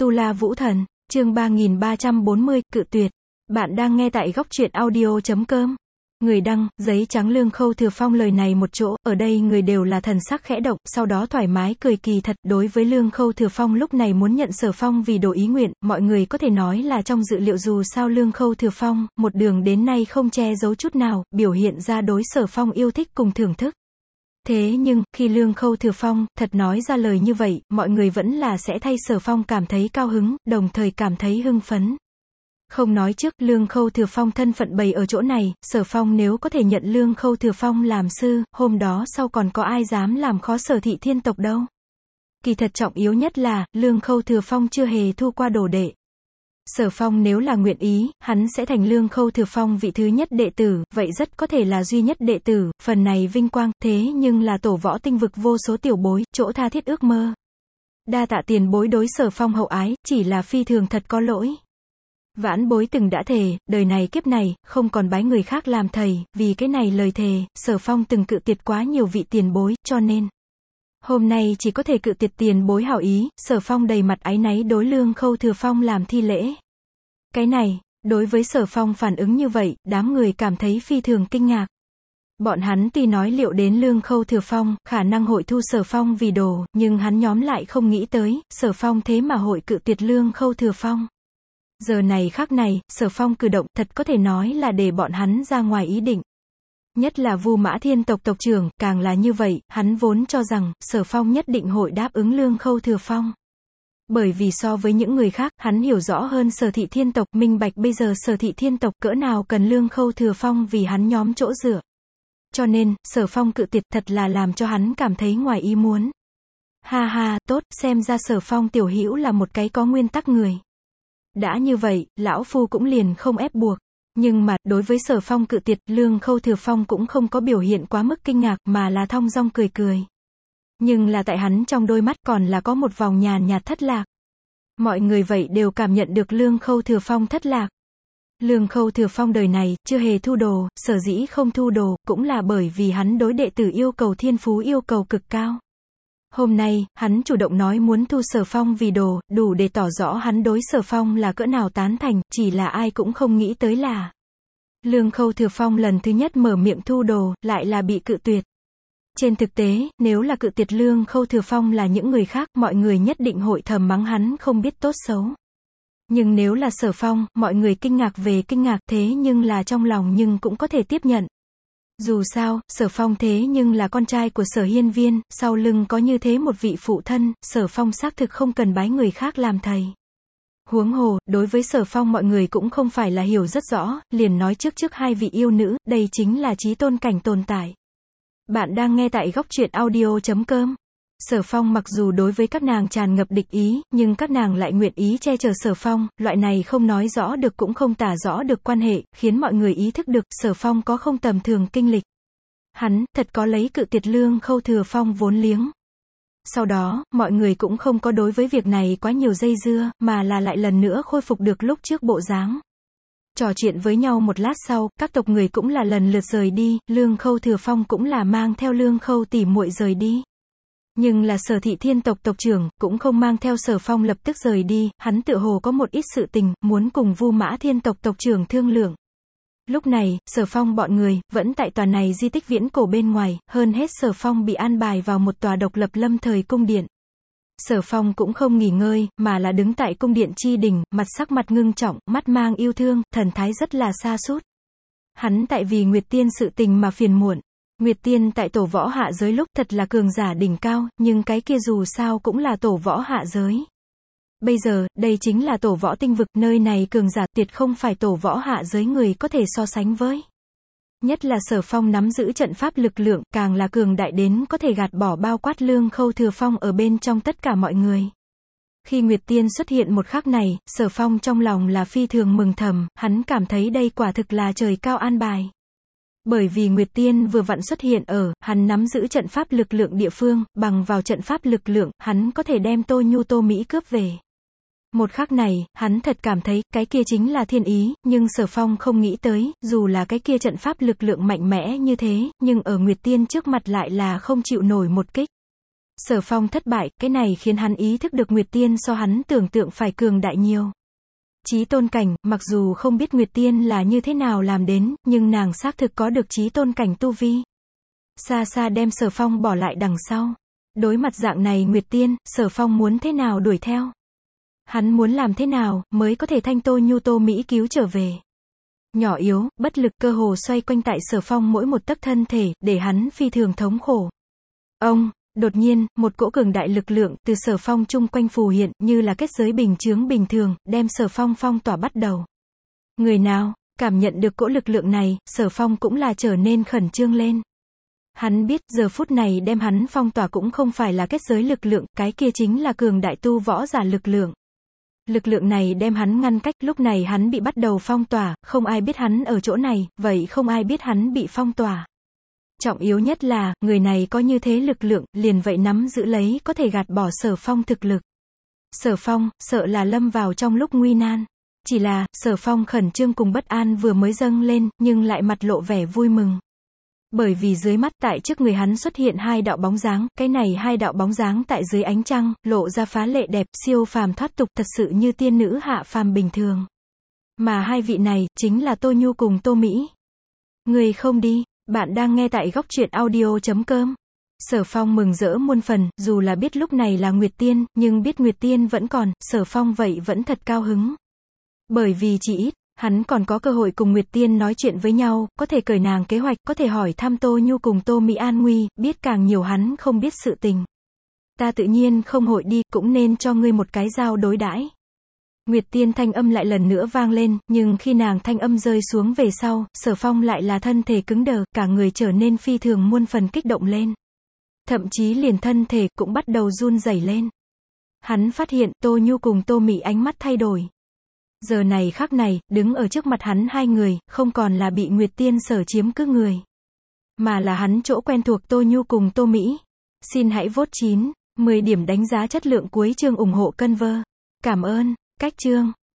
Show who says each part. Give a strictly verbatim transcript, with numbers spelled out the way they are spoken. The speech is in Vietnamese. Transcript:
Speaker 1: Tu La Vũ Thần, chương ba nghìn ba trăm bốn mươi, cự tuyệt. Bạn đang nghe tại góc truyện audio chấm com. Người đăng, giấy trắng Lương Khâu Thừa Phong lời này một chỗ, ở đây người đều là thần sắc khẽ động, sau đó thoải mái cười kỳ thật, đối với Lương Khâu Thừa Phong lúc này muốn nhận Sở Phong vì đồ ý nguyện, mọi người có thể nói là trong dự liệu dù sao Lương Khâu Thừa Phong, một đường đến nay không che giấu chút nào, biểu hiện ra đối Sở Phong yêu thích cùng thưởng thức. Thế nhưng, khi Lương Khâu Thừa Phong, thật nói ra lời như vậy, mọi người vẫn là sẽ thay Sở Phong cảm thấy cao hứng, đồng thời cảm thấy hưng phấn. Không nói trước, Lương Khâu Thừa Phong thân phận bày ở chỗ này, Sở Phong nếu có thể nhận Lương Khâu Thừa Phong làm sư, hôm đó sau còn có ai dám làm khó Sở Thị Thiên tộc đâu. Kỳ thật trọng yếu nhất là, Lương Khâu Thừa Phong chưa hề thu qua đồ đệ. Sở Phong nếu là nguyện ý, hắn sẽ thành Lương Khâu Thừa Phong vị thứ nhất đệ tử, vậy rất có thể là duy nhất đệ tử, phần này vinh quang, thế nhưng là tổ võ tinh vực vô số tiểu bối, chỗ tha thiết ước mơ. Đa tạ tiền bối đối Sở Phong hậu ái, chỉ là phi thường thật có lỗi. Vãn bối từng đã thề, đời này kiếp này, không còn bái người khác làm thầy, vì cái này lời thề, Sở Phong từng cự tuyệt quá nhiều vị tiền bối, cho nên hôm nay chỉ có thể cự tuyệt tiền bối hảo ý. Sở Phong đầy mặt áy náy đối Lương Khâu Thừa Phong làm thi lễ. Cái này, đối với Sở Phong phản ứng như vậy, đám người cảm thấy phi thường kinh ngạc. Bọn hắn tuy nói liệu đến Lương Khâu Thừa Phong, khả năng hội thu Sở Phong vì đồ, nhưng hắn nhóm lại không nghĩ tới, Sở Phong thế mà hội cự tuyệt Lương Khâu Thừa Phong. Giờ này khắc này, Sở Phong cử động, thật có thể nói là để bọn hắn ra ngoài ý định. Nhất là Vu Mã Thiên tộc tộc trưởng, càng là như vậy, hắn vốn cho rằng, Sở Phong nhất định hội đáp ứng Lương Khâu Thừa Phong. Bởi vì so với những người khác, hắn hiểu rõ hơn Sở Thị Thiên tộc, minh bạch bây giờ Sở Thị Thiên tộc cỡ nào cần Lương Khâu Thừa Phong vì hắn nhóm chỗ dựa. Cho nên, Sở Phong cự tuyệt thật là làm cho hắn cảm thấy ngoài ý muốn. Ha ha, tốt, xem ra Sở Phong tiểu hữu là một cái có nguyên tắc người. Đã như vậy, lão phu cũng liền không ép buộc. Nhưng mà, đối với Sở Phong cự tuyệt, Lương Khâu Thừa Phong cũng không có biểu hiện quá mức kinh ngạc, mà là thong dong cười cười. Nhưng là tại hắn trong đôi mắt còn là có một vòng nhàn nhạt thất lạc. Mọi người vậy đều cảm nhận được Lương Khâu Thừa Phong thất lạc. Lương Khâu Thừa Phong đời này, chưa hề thu đồ, sở dĩ không thu đồ, cũng là bởi vì hắn đối đệ tử yêu cầu thiên phú yêu cầu cực cao. Hôm nay, hắn chủ động nói muốn thu Sở Phong vì đồ, đủ để tỏ rõ hắn đối Sở Phong là cỡ nào tán thành, chỉ là ai cũng không nghĩ tới là Lương Khâu Thừa Phong lần thứ nhất mở miệng thu đồ, lại là bị cự tuyệt. Trên thực tế, nếu là cự tuyệt Lương Khâu Thừa Phong là những người khác, mọi người nhất định hội thầm mắng hắn không biết tốt xấu. Nhưng nếu là Sở Phong, mọi người kinh ngạc về kinh ngạc, thế nhưng là trong lòng nhưng cũng có thể tiếp nhận. Dù sao, Sở Phong thế nhưng là con trai của Sở Hiên Viên, sau lưng có như thế một vị phụ thân, Sở Phong xác thực không cần bái người khác làm thầy. Huống hồ, đối với Sở Phong mọi người cũng không phải là hiểu rất rõ, liền nói trước trước hai vị yêu nữ, đây chính là chí tôn cảnh tồn tại. Bạn đang nghe tại góc truyện audio chấm com. Sở Phong mặc dù đối với các nàng tràn ngập địch ý, nhưng các nàng lại nguyện ý che chở Sở Phong, loại này không nói rõ được cũng không tả rõ được quan hệ, khiến mọi người ý thức được Sở Phong có không tầm thường kinh lịch. Hắn, thật có lấy cự tuyệt Lương Khâu Thừa Phong vốn liếng. Sau đó, mọi người cũng không có đối với việc này quá nhiều dây dưa, mà là lại lần nữa khôi phục được lúc trước bộ dáng. Trò chuyện với nhau một lát sau, các tộc người cũng là lần lượt rời đi, Lương Khâu Thừa Phong cũng là mang theo Lương Khâu tỷ muội rời đi. Nhưng là Sở Thị Thiên tộc tộc trưởng, cũng không mang theo Sở Phong lập tức rời đi, hắn tựa hồ có một ít sự tình, muốn cùng Vu Mã Thiên tộc tộc trưởng thương lượng. Lúc này, Sở Phong bọn người, vẫn tại tòa này di tích viễn cổ bên ngoài, hơn hết Sở Phong bị an bài vào một tòa độc lập lâm thời cung điện. Sở Phong cũng không nghỉ ngơi, mà là đứng tại cung điện chi đỉnh, mặt sắc mặt ngưng trọng, mắt mang yêu thương, thần thái rất là sa sút. Hắn tại vì Nguyệt Tiên sự tình mà phiền muộn. Nguyệt Tiên tại tổ võ hạ giới lúc thật là cường giả đỉnh cao, nhưng cái kia dù sao cũng là tổ võ hạ giới. Bây giờ, đây chính là tổ võ tinh vực, nơi này cường giả tuyệt không phải tổ võ hạ giới người có thể so sánh với. Nhất là Sở Phong nắm giữ trận pháp lực lượng, càng là cường đại đến có thể gạt bỏ bao quát Lương Khâu Thừa Phong ở bên trong tất cả mọi người. Khi Nguyệt Tiên xuất hiện một khắc này, Sở Phong trong lòng là phi thường mừng thầm, hắn cảm thấy đây quả thực là trời cao an bài. Bởi vì Nguyệt Tiên vừa vặn xuất hiện ở, hắn nắm giữ trận pháp lực lượng địa phương, bằng vào trận pháp lực lượng, hắn có thể đem Tô Nhu Tô Mỹ cướp về. Một khắc này, hắn thật cảm thấy, cái kia chính là thiên ý, nhưng Sở Phong không nghĩ tới, dù là cái kia trận pháp lực lượng mạnh mẽ như thế, nhưng ở Nguyệt Tiên trước mặt lại là không chịu nổi một kích. Sở Phong thất bại, cái này khiến hắn ý thức được Nguyệt Tiên so hắn tưởng tượng phải cường đại nhiều. Chí tôn cảnh, mặc dù không biết Nguyệt Tiên là như thế nào làm đến, nhưng nàng xác thực có được chí tôn cảnh tu vi. Xa xa đem Sở Phong bỏ lại đằng sau. Đối mặt dạng này Nguyệt Tiên, Sở Phong muốn thế nào đuổi theo? Hắn muốn làm thế nào, mới có thể thanh Tô Nhu Tô Mỹ cứu trở về? Nhỏ yếu, bất lực cơ hồ xoay quanh tại Sở Phong mỗi một tấc thân thể, để hắn phi thường thống khổ. Ông, đột nhiên, một cỗ cường đại lực lượng, từ Sở Phong chung quanh phù hiện, như là kết giới bình chướng bình thường, đem Sở Phong phong tỏa bắt đầu. Người nào, cảm nhận được cỗ lực lượng này, Sở Phong cũng là trở nên khẩn trương lên. Hắn biết, giờ phút này đem hắn phong tỏa cũng không phải là kết giới lực lượng, cái kia chính là cường đại tu võ giả lực lượng. Lực lượng này đem hắn ngăn cách, lúc này hắn bị bắt đầu phong tỏa, không ai biết hắn ở chỗ này, vậy không ai biết hắn bị phong tỏa. Trọng yếu nhất là, người này có như thế lực lượng, liền vậy nắm giữ lấy có thể gạt bỏ Sở Phong thực lực. Sở Phong, sợ là lâm vào trong lúc nguy nan. Chỉ là, Sở Phong khẩn trương cùng bất an vừa mới dâng lên, nhưng lại mặt lộ vẻ vui mừng. Bởi vì dưới mắt tại trước người hắn xuất hiện hai đạo bóng dáng, cái này hai đạo bóng dáng tại dưới ánh trăng, lộ ra phá lệ đẹp, siêu phàm thoát tục, thật sự như tiên nữ hạ phàm bình thường. Mà hai vị này, chính là Tô Nhu cùng Tô Mỹ. Người không đi, bạn đang nghe tại góc truyện audio chấm com. Sở Phong mừng rỡ muôn phần, dù là biết lúc này là Nguyệt Tiên, nhưng biết Nguyệt Tiên vẫn còn, Sở Phong vậy vẫn thật cao hứng. Bởi vì chỉ ít, hắn còn có cơ hội cùng Nguyệt Tiên nói chuyện với nhau, có thể cởi nàng kế hoạch, có thể hỏi thăm Tô Nhu cùng Tô Mỹ an nguy, biết càng nhiều hắn không biết sự tình. Ta tự nhiên không hội đi, cũng nên cho ngươi một cái dao đối đãi. Nguyệt Tiên thanh âm lại lần nữa vang lên, nhưng khi nàng thanh âm rơi xuống về sau, Sở Phong lại là thân thể cứng đờ, cả người trở nên phi thường muôn phần kích động lên. Thậm chí liền thân thể cũng bắt đầu run rẩy lên. Hắn phát hiện Tô Nhu cùng Tô Mỹ ánh mắt thay đổi. Giờ này khắc này, đứng ở trước mặt hắn hai người, không còn là bị Nguyệt Tiên sở chiếm cứ người, mà là hắn chỗ quen thuộc Tô Nhu cùng Tô Mỹ. Xin hãy vote chín, mười điểm đánh giá chất lượng cuối chương ủng hộ Conver. Cảm ơn. Cách chương.